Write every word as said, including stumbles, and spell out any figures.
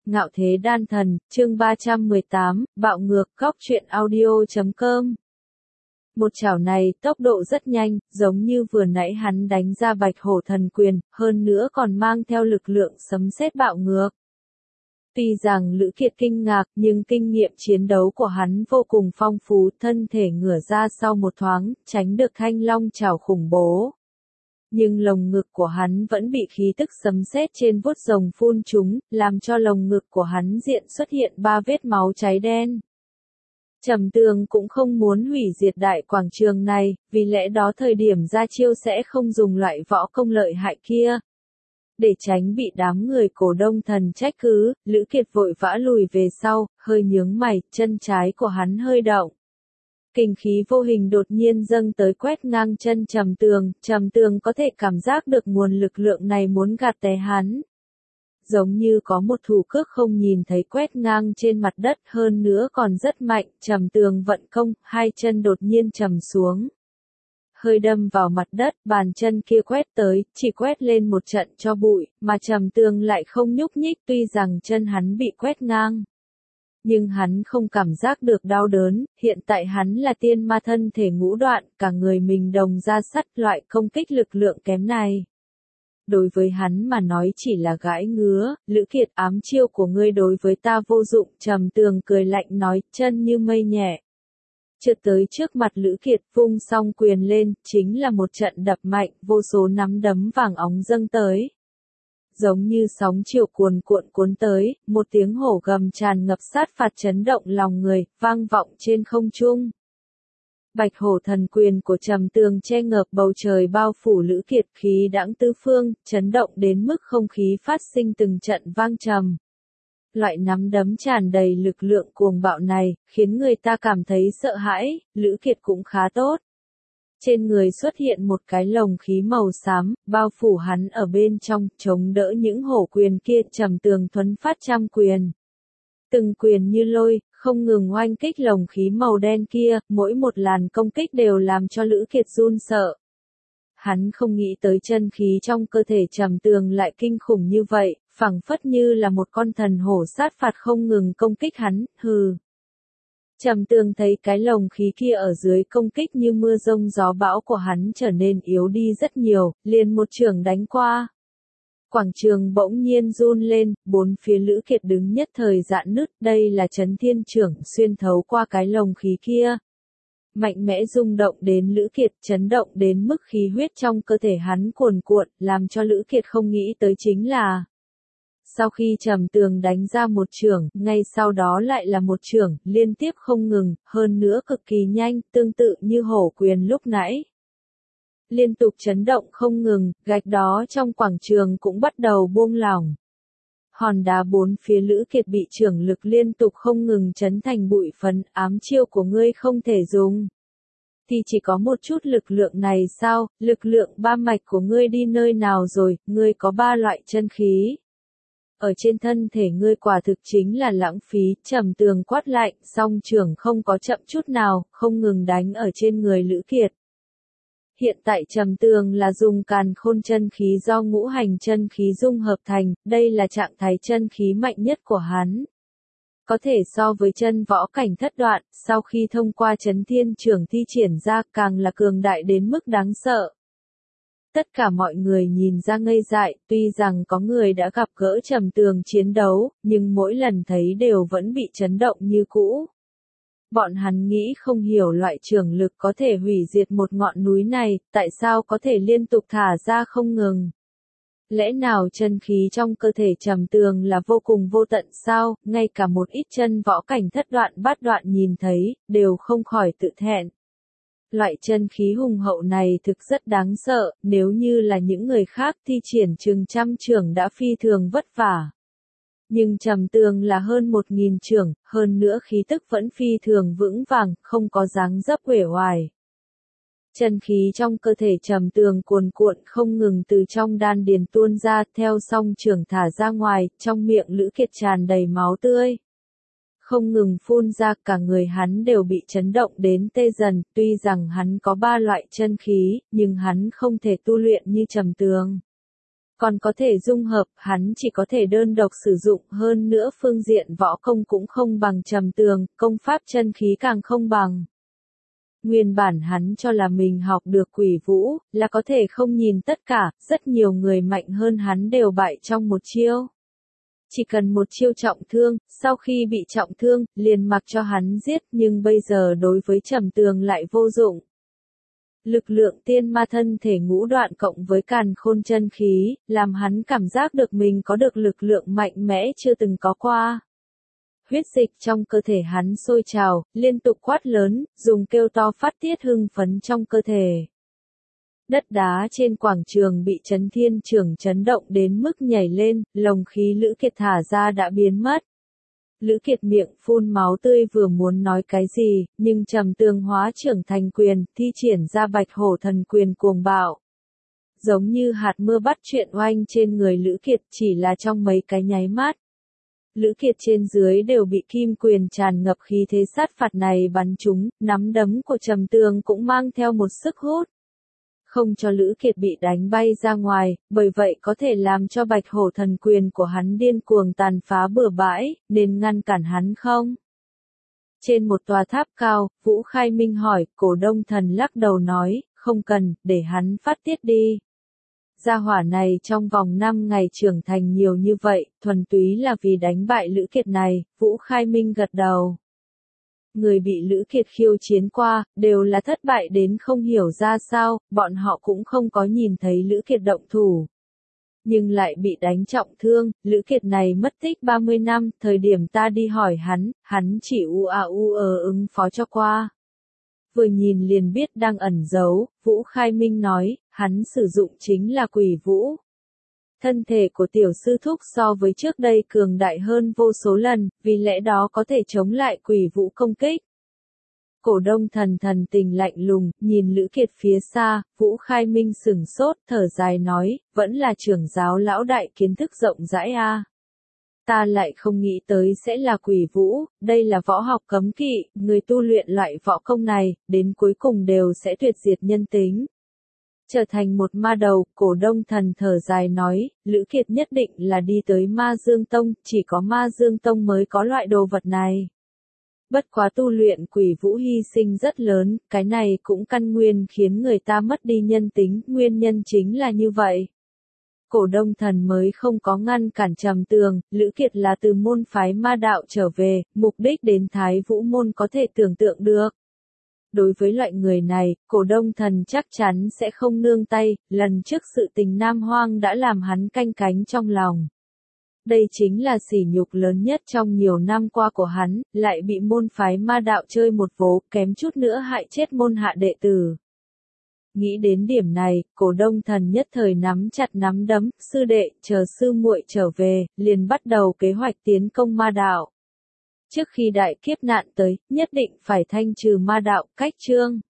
Ngạo Thế Đan Thần, chương ba trăm mười tám, bạo ngược, góc truyện audio chấm com. Một chảo này, tốc độ rất nhanh, giống như vừa nãy hắn đánh ra Bạch Hổ Thần Quyền, hơn nữa còn mang theo lực lượng sấm sét bạo ngược. Tuy rằng Lữ Kiệt kinh ngạc, nhưng kinh nghiệm chiến đấu của hắn vô cùng phong phú, thân thể ngửa ra sau một thoáng, tránh được thanh long chảo khủng bố. Nhưng lồng ngực của hắn vẫn bị khí tức sấm sét trên vuốt rồng phun trúng, làm cho lồng ngực của hắn diện xuất hiện ba vết máu cháy đen. Trầm Tường cũng không muốn hủy diệt đại quảng trường này, vì lẽ đó thời điểm ra chiêu sẽ không dùng loại võ công lợi hại kia. Để tránh bị đám người Cổ Đông Thần trách cứ, Lữ Kiệt vội vã lùi về sau, hơi nhướng mày, chân trái của hắn hơi động. Kình khí vô hình đột nhiên dâng tới quét ngang chân Trầm Tường, Trầm Tường có thể cảm giác được nguồn lực lượng này muốn gạt té hắn. Giống như có một thủ cước không nhìn thấy quét ngang trên mặt đất, hơn nữa còn rất mạnh, Trầm Tường vận công, hai chân đột nhiên trầm xuống. Hơi đâm vào mặt đất, bàn chân kia quét tới, chỉ quét lên một trận cho bụi, mà Trầm Tường lại không nhúc nhích, tuy rằng chân hắn bị quét ngang. Nhưng hắn không cảm giác được đau đớn, hiện tại hắn là tiên ma thân thể ngũ đoạn, cả người mình đồng ra sắt, loại công kích lực lượng kém này. Đối với hắn mà nói chỉ là gãi ngứa, Lữ Kiệt, ám chiêu của ngươi đối với ta vô dụng, Trầm Tường cười lạnh nói, chân như mây nhẹ. Trượt tới trước mặt Lữ Kiệt, vung song quyền lên, chính là một trận đập mạnh, vô số nắm đấm vàng óng dâng tới. Giống như sóng chiều cuồn cuộn cuốn tới, một tiếng hổ gầm tràn ngập sát phạt chấn động lòng người, vang vọng trên không trung. Bạch Hổ Thần Quyền của Trầm Tường che ngợp bầu trời bao phủ Lữ Kiệt, khí đãng tứ phương, chấn động đến mức không khí phát sinh từng trận vang trầm. Loại nắm đấm tràn đầy lực lượng cuồng bạo này, khiến người ta cảm thấy sợ hãi, Lữ Kiệt cũng khá tốt. Trên người xuất hiện một cái lồng khí màu xám, bao phủ hắn ở bên trong, chống đỡ những hổ quyền kia, Trầm Tường thuấn phát trăm quyền. Từng quyền như lôi, không ngừng oanh kích lồng khí màu đen kia, mỗi một làn công kích đều làm cho Lữ Kiệt run sợ. Hắn không nghĩ tới chân khí trong cơ thể Trầm Tường lại kinh khủng như vậy, phảng phất như là một con thần hổ sát phạt không ngừng công kích hắn, hừ. Trầm Tường thấy cái lồng khí kia ở dưới công kích như mưa rông gió bão của hắn trở nên yếu đi rất nhiều, liền một chưởng đánh qua. Quảng trường bỗng nhiên run lên, bốn phía Lữ Kiệt đứng nhất thời dạn nứt, đây là Chấn Thiên Chưởng xuyên thấu qua cái lồng khí kia. Mạnh mẽ rung động đến Lữ Kiệt, chấn động đến mức khí huyết trong cơ thể hắn cuồn cuộn, làm cho Lữ Kiệt không nghĩ tới chính là sau khi Trầm Tường đánh ra một chưởng, ngay sau đó lại là một chưởng, liên tiếp không ngừng, hơn nữa cực kỳ nhanh, tương tự như hổ quyền lúc nãy. Liên tục chấn động không ngừng, gạch đó trong quảng trường cũng bắt đầu buông lỏng. Hòn đá bốn phía Lữ Kiệt bị chưởng lực liên tục không ngừng chấn thành bụi phấn, ám chiêu của ngươi không thể dùng. Thì chỉ có một chút lực lượng này sao, lực lượng ba mạch của ngươi đi nơi nào rồi, ngươi có ba loại chân khí. Ở trên thân thể ngươi quả thực chính là lãng phí, Trầm Tường quát lạnh, song chưởng không có chậm chút nào, không ngừng đánh ở trên người Lữ Kiệt. Hiện tại Trầm Tường là dùng càn khôn chân khí do ngũ hành chân khí dung hợp thành, đây là trạng thái chân khí mạnh nhất của hắn. Có thể so với chân võ cảnh thất đoạn, sau khi thông qua Chấn Thiên Chưởng thi triển ra càng là cường đại đến mức đáng sợ. Tất cả mọi người nhìn ra ngây dại, tuy rằng có người đã gặp gỡ Trầm Tường chiến đấu, nhưng mỗi lần thấy đều vẫn bị chấn động như cũ. Bọn hắn nghĩ không hiểu loại chưởng lực có thể hủy diệt một ngọn núi này, tại sao có thể liên tục thả ra không ngừng. Lẽ nào chân khí trong cơ thể Trầm Tường là vô cùng vô tận sao, ngay cả một ít chân võ cảnh thất đoạn bát đoạn nhìn thấy, đều không khỏi tự thẹn. Loại chân khí hùng hậu này thực rất đáng sợ, nếu như là những người khác thi triển chừng trăm chưởng đã phi thường vất vả. Nhưng Trầm Tường là hơn một nghìn chưởng, hơn nữa khí tức vẫn phi thường vững vàng, không có dáng dấp uể oải. Chân khí trong cơ thể Trầm Tường cuồn cuộn không ngừng từ trong đan điền tuôn ra, theo song chưởng thả ra ngoài, trong miệng Lữ Kiệt tràn đầy máu tươi. Không ngừng phun ra, cả người hắn đều bị chấn động đến tê dần, tuy rằng hắn có ba loại chân khí, nhưng hắn không thể tu luyện như Trầm Tường. Còn có thể dung hợp, hắn chỉ có thể đơn độc sử dụng, hơn nữa phương diện võ công cũng không bằng Trầm Tường, công pháp chân khí càng không bằng. Nguyên bản hắn cho là mình học được quỷ vũ, là có thể không nhìn tất cả, rất nhiều người mạnh hơn hắn đều bại trong một chiêu. Chỉ cần một chiêu trọng thương, sau khi bị trọng thương, liền mặc cho hắn giết, nhưng bây giờ đối với Trầm Tường lại vô dụng. Lực lượng tiên ma thân thể ngũ đoạn cộng với càn khôn chân khí, làm hắn cảm giác được mình có được lực lượng mạnh mẽ chưa từng có qua. Huyết dịch trong cơ thể hắn sôi trào, liên tục quát lớn, dùng kêu to phát tiết hưng phấn trong cơ thể. Đất đá trên quảng trường bị Chấn Thiên Chưởng chấn động đến mức nhảy lên, lồng khí Lữ Kiệt thả ra đã biến mất. Lữ Kiệt miệng phun máu tươi vừa muốn nói cái gì, nhưng Trầm Tường hóa trưởng thành quyền, thi triển ra Bạch Hổ Thần Quyền cuồng bạo. Giống như hạt mưa bắt chuyện oanh trên người Lữ Kiệt, chỉ là trong mấy cái nháy mắt. Lữ Kiệt trên dưới đều bị kim quyền tràn ngập khí thế sát phạt này bắn trúng, nắm đấm của Trầm Tường cũng mang theo một sức hút. Không cho Lữ Kiệt bị đánh bay ra ngoài, bởi vậy có thể làm cho Bạch Hổ Thần Quyền của hắn điên cuồng tàn phá bừa bãi, nên ngăn cản hắn không? Trên một tòa tháp cao, Vũ Khai Minh hỏi, Cổ Đông Thần lắc đầu nói, không cần, để hắn phát tiết đi. Gia hỏa này trong vòng năm ngày trưởng thành nhiều như vậy, thuần túy là vì đánh bại Lữ Kiệt này, Vũ Khai Minh gật đầu. Người bị Lữ Kiệt khiêu chiến qua, đều là thất bại đến không hiểu ra sao, bọn họ cũng không có nhìn thấy Lữ Kiệt động thủ. Nhưng lại bị đánh trọng thương, Lữ Kiệt này mất tích ba mươi năm, thời điểm ta đi hỏi hắn, hắn chỉ u a u ờ ứng phó cho qua. Vừa nhìn liền biết đang ẩn giấu, Vũ Khai Minh nói, hắn sử dụng chính là quỷ vũ. Thân thể của tiểu sư thúc so với trước đây cường đại hơn vô số lần, vì lẽ đó có thể chống lại quỷ vũ công kích. Cổ Đông Thần thần tình lạnh lùng, nhìn Lữ Kiệt phía xa, Vũ Khai Minh sừng sốt, thở dài nói, vẫn là trưởng giáo lão đại kiến thức rộng rãi a. À. Ta lại không nghĩ tới sẽ là quỷ vũ, đây là võ học cấm kỵ, người tu luyện loại võ công này, đến cuối cùng đều sẽ tuyệt diệt nhân tính. Trở thành một ma đầu, Cổ Đông Thần thở dài nói, Lữ Kiệt nhất định là đi tới Ma Dương Tông, chỉ có Ma Dương Tông mới có loại đồ vật này. Bất quá tu luyện quỷ vũ hy sinh rất lớn, cái này cũng căn nguyên khiến người ta mất đi nhân tính, nguyên nhân chính là như vậy. Cổ Đông Thần mới không có ngăn cản Trầm Tường, Lữ Kiệt là từ môn phái ma đạo trở về, mục đích đến Thái Vũ môn có thể tưởng tượng được. Đối với loại người này, Cổ Đông Thần chắc chắn sẽ không nương tay, lần trước sự tình Nam Hoang đã làm hắn canh cánh trong lòng. Đây chính là sỉ nhục lớn nhất trong nhiều năm qua của hắn, lại bị môn phái ma đạo chơi một vố, kém chút nữa hại chết môn hạ đệ tử. Nghĩ đến điểm này, Cổ Đông Thần nhất thời nắm chặt nắm đấm, sư đệ, chờ sư muội trở về, liền bắt đầu kế hoạch tiến công ma đạo. Trước khi đại kiếp nạn tới, nhất định phải thanh trừ ma đạo, cách chương.